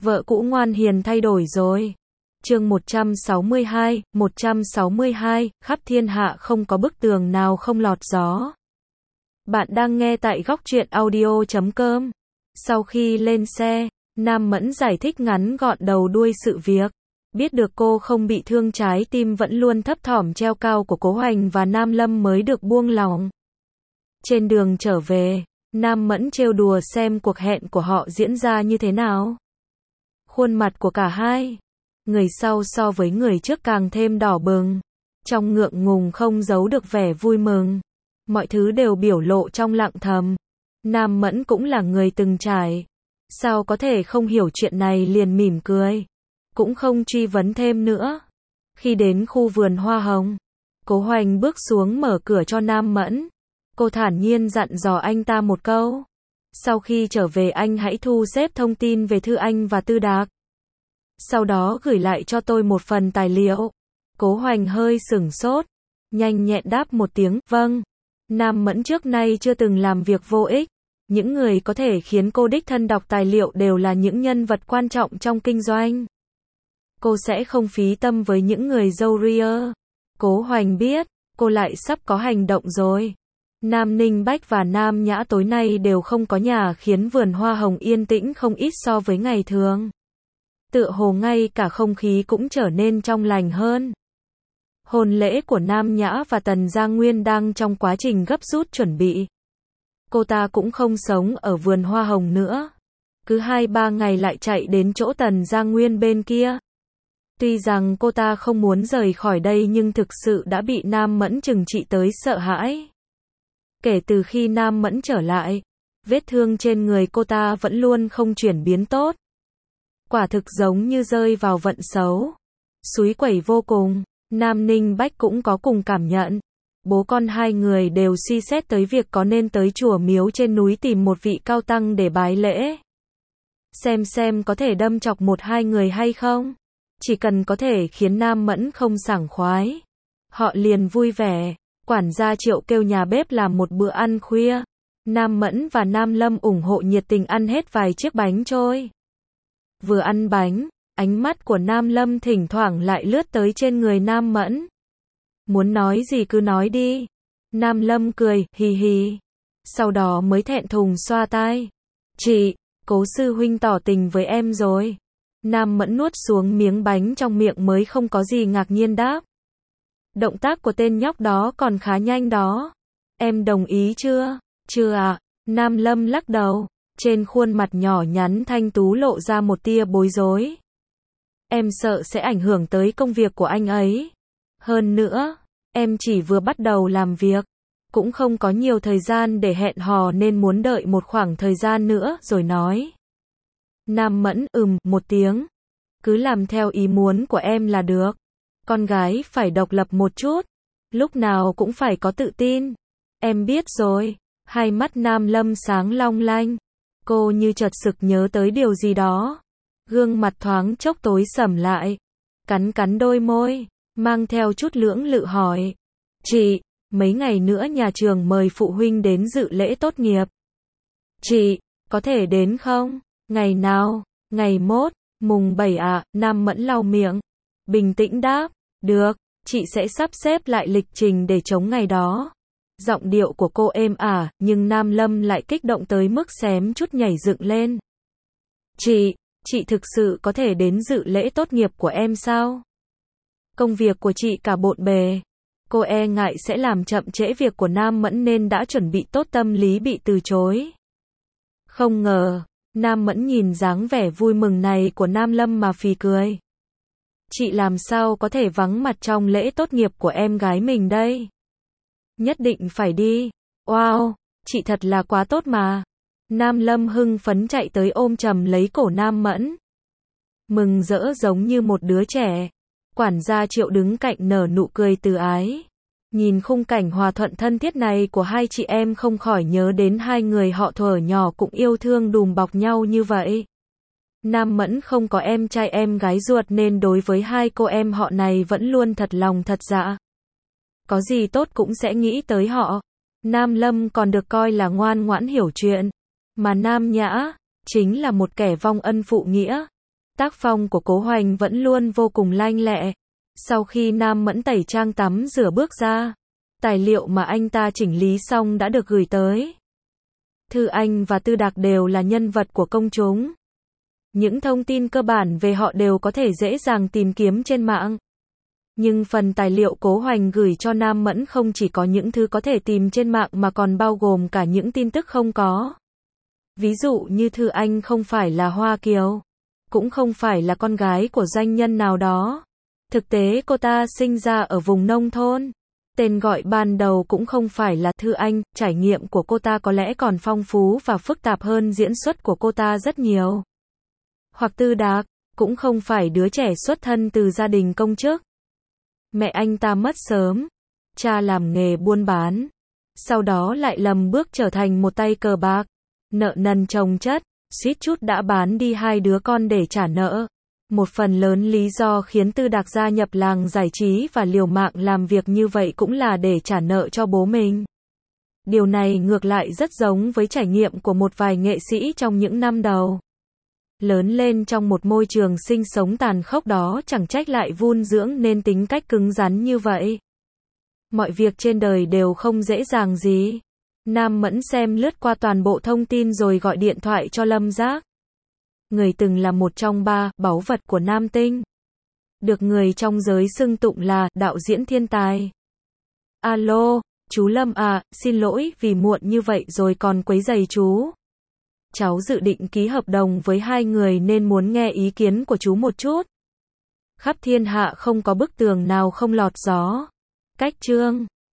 Vợ cũ ngoan hiền thay đổi rồi. Chương 162, khắp thiên hạ không có bức tường nào không lọt gió. Bạn đang nghe tại góc truyện audio.com. Sau khi lên xe, Nam Mẫn giải thích ngắn gọn đầu đuôi sự việc. Biết được cô không bị thương, trái tim vẫn luôn thấp thỏm treo cao của Cố Hoành và Nam Lâm mới được buông lỏng. Trên đường trở về, Nam Mẫn trêu đùa xem cuộc hẹn của họ diễn ra như thế nào. Khuôn mặt của cả hai, người sau so với người trước càng thêm đỏ bừng, trong ngượng ngùng không giấu được vẻ vui mừng. Mọi thứ đều biểu lộ trong lặng thầm. Nam Mẫn cũng là người từng trải, sao có thể không hiểu chuyện này, liền mỉm cười, cũng không truy vấn thêm nữa. Khi đến khu vườn hoa hồng, Cố Hoành bước xuống mở cửa cho Nam Mẫn. Cô thản nhiên dặn dò anh ta một câu: sau khi trở về anh hãy thu xếp thông tin về Thư Anh và Tư Đạc, sau đó gửi lại cho tôi một phần tài liệu. Cố Hoành hơi sửng sốt, nhanh nhẹn đáp một tiếng vâng. Nam Mẫn trước nay chưa từng làm việc vô ích. Những người có thể khiến cô đích thân đọc tài liệu đều là những nhân vật quan trọng trong kinh doanh. Cô sẽ không phí tâm với những người râu ria. Cố Hoành biết, cô lại sắp có hành động rồi. Nam Ninh Bách và Nam Nhã tối nay đều không có nhà, khiến vườn hoa hồng yên tĩnh không ít so với ngày thường. Tựa hồ ngay cả không khí cũng trở nên trong lành hơn. Hôn lễ của Nam Nhã và Tần Gia Nguyên đang trong quá trình gấp rút chuẩn bị. Cô ta cũng không sống ở vườn hoa hồng nữa. Cứ 2-3 ngày lại chạy đến chỗ Tần Gia Nguyên bên kia. Tuy rằng cô ta không muốn rời khỏi đây nhưng thực sự đã bị Nam Mẫn trừng trị tới sợ hãi. Kể từ khi Nam Mẫn trở lại, vết thương trên người cô ta vẫn luôn không chuyển biến tốt. Quả thực giống như rơi vào vận xấu. Súi quẩy vô cùng. Nam Ninh Bách cũng có cùng cảm nhận. Bố con hai người đều suy xét tới việc có nên tới chùa miếu trên núi tìm một vị cao tăng để bái lễ. Xem có thể đâm chọc 1-2 người hay không. Chỉ cần có thể khiến Nam Mẫn không sảng khoái, họ liền vui vẻ. Quản gia Triệu kêu nhà bếp làm một bữa ăn khuya. Nam Mẫn và Nam Lâm ủng hộ nhiệt tình ăn hết vài chiếc bánh trôi. Vừa ăn bánh, ánh mắt của Nam Lâm thỉnh thoảng lại lướt tới trên người Nam Mẫn. Muốn nói gì cứ nói đi. Nam Lâm cười, hì hì. Sau đó mới thẹn thùng xoa tai. Chị, Cố sư huynh tỏ tình với em rồi. Nam Mẫn nuốt xuống miếng bánh trong miệng mới không có gì ngạc nhiên đáp. Động tác của tên nhóc đó còn khá nhanh đó. Em đồng ý chưa? Chưa ạ. Nam Lâm lắc đầu. Trên khuôn mặt nhỏ nhắn thanh tú lộ ra một tia bối rối. Em sợ sẽ ảnh hưởng tới công việc của anh ấy. Hơn nữa, em chỉ vừa bắt đầu làm việc, cũng không có nhiều thời gian để hẹn hò nên muốn đợi một khoảng thời gian nữa rồi nói. Nam Mẫn một tiếng. Cứ làm theo ý muốn của em là được. Con gái phải độc lập một chút. Lúc nào cũng phải có tự tin. Em biết rồi. Hai mắt Nam Lâm sáng long lanh. Cô như chợt sực nhớ tới điều gì đó. Gương mặt thoáng chốc tối sầm lại. Cắn đôi môi, mang theo chút lưỡng lự hỏi. Chị, mấy ngày nữa nhà trường mời phụ huynh đến dự lễ tốt nghiệp. Chị, có thể đến không? Ngày nào? Ngày mốt, mùng 7 ạ. Nam Mẫn lau miệng. Bình tĩnh đáp. Được, chị sẽ sắp xếp lại lịch trình để chống ngày đó. Giọng điệu của cô êm ả, nhưng Nam Lâm lại kích động tới mức xém chút nhảy dựng lên. Chị thực sự có thể đến dự lễ tốt nghiệp của em sao? Công việc của chị cả bộn bề. Cô e ngại sẽ làm chậm trễ việc của Nam Mẫn nên đã chuẩn bị tốt tâm lý bị từ chối. Không ngờ, Nam Mẫn nhìn dáng vẻ vui mừng này của Nam Lâm mà phì cười. Chị làm sao có thể vắng mặt trong lễ tốt nghiệp của em gái mình đây? Nhất định phải đi. Wow, chị thật là quá tốt mà. Nam Lâm hưng phấn chạy tới ôm chầm lấy cổ Nam Mẫn. Mừng rỡ giống như một đứa trẻ. Quản gia Triệu đứng cạnh nở nụ cười từ ái. Nhìn khung cảnh hòa thuận thân thiết này của hai chị em không khỏi nhớ đến hai người họ thuở nhỏ cũng yêu thương đùm bọc nhau như vậy. Nam Mẫn không có em trai em gái ruột nên đối với hai cô em họ này vẫn luôn thật lòng thật dạ. Có gì tốt cũng sẽ nghĩ tới họ. Nam Lâm còn được coi là ngoan ngoãn hiểu chuyện. Mà Nam Nhã, chính là một kẻ vong ân phụ nghĩa. Tác phong của Cố Hoành vẫn luôn vô cùng lanh lẹ. Sau khi Nam Mẫn tẩy trang tắm rửa bước ra, tài liệu mà anh ta chỉnh lý xong đã được gửi tới. Thư Anh và Tư Đạc đều là nhân vật của công chúng. Những thông tin cơ bản về họ đều có thể dễ dàng tìm kiếm trên mạng. Nhưng phần tài liệu Cố Hoành gửi cho Nam Mẫn không chỉ có những thứ có thể tìm trên mạng mà còn bao gồm cả những tin tức không có. Ví dụ như Thư Anh không phải là Hoa Kiều, cũng không phải là con gái của doanh nhân nào đó. Thực tế cô ta sinh ra ở vùng nông thôn. Tên gọi ban đầu cũng không phải là Thư Anh, trải nghiệm của cô ta có lẽ còn phong phú và phức tạp hơn diễn xuất của cô ta rất nhiều. Hoặc Tư Đạc, cũng không phải đứa trẻ xuất thân từ gia đình công chức. Mẹ anh ta mất sớm, cha làm nghề buôn bán, sau đó lại lầm bước trở thành một tay cờ bạc, nợ nần chồng chất, suýt chút đã bán đi 2 đứa con để trả nợ. Một phần lớn lý do khiến Tư Đạc gia nhập làng giải trí và liều mạng làm việc như vậy cũng là để trả nợ cho bố mình. Điều này ngược lại rất giống với trải nghiệm của một vài nghệ sĩ trong những năm đầu. Lớn lên trong một môi trường sinh sống tàn khốc đó chẳng trách lại vun dưỡng nên tính cách cứng rắn như vậy. Mọi việc trên đời đều không dễ dàng gì. Nam Mẫn xem lướt qua toàn bộ thông tin rồi gọi điện thoại cho Lâm Giác. Người từng là một trong 3 báu vật của Nam Tinh. Được người trong giới xưng tụng là đạo diễn thiên tài. Alo, chú Lâm à, xin lỗi vì muộn như vậy rồi còn quấy rầy chú. Cháu dự định ký hợp đồng với 2 người nên muốn nghe ý kiến của chú một chút. Khắp thiên hạ không có bức tường nào không lọt gió. Cách chương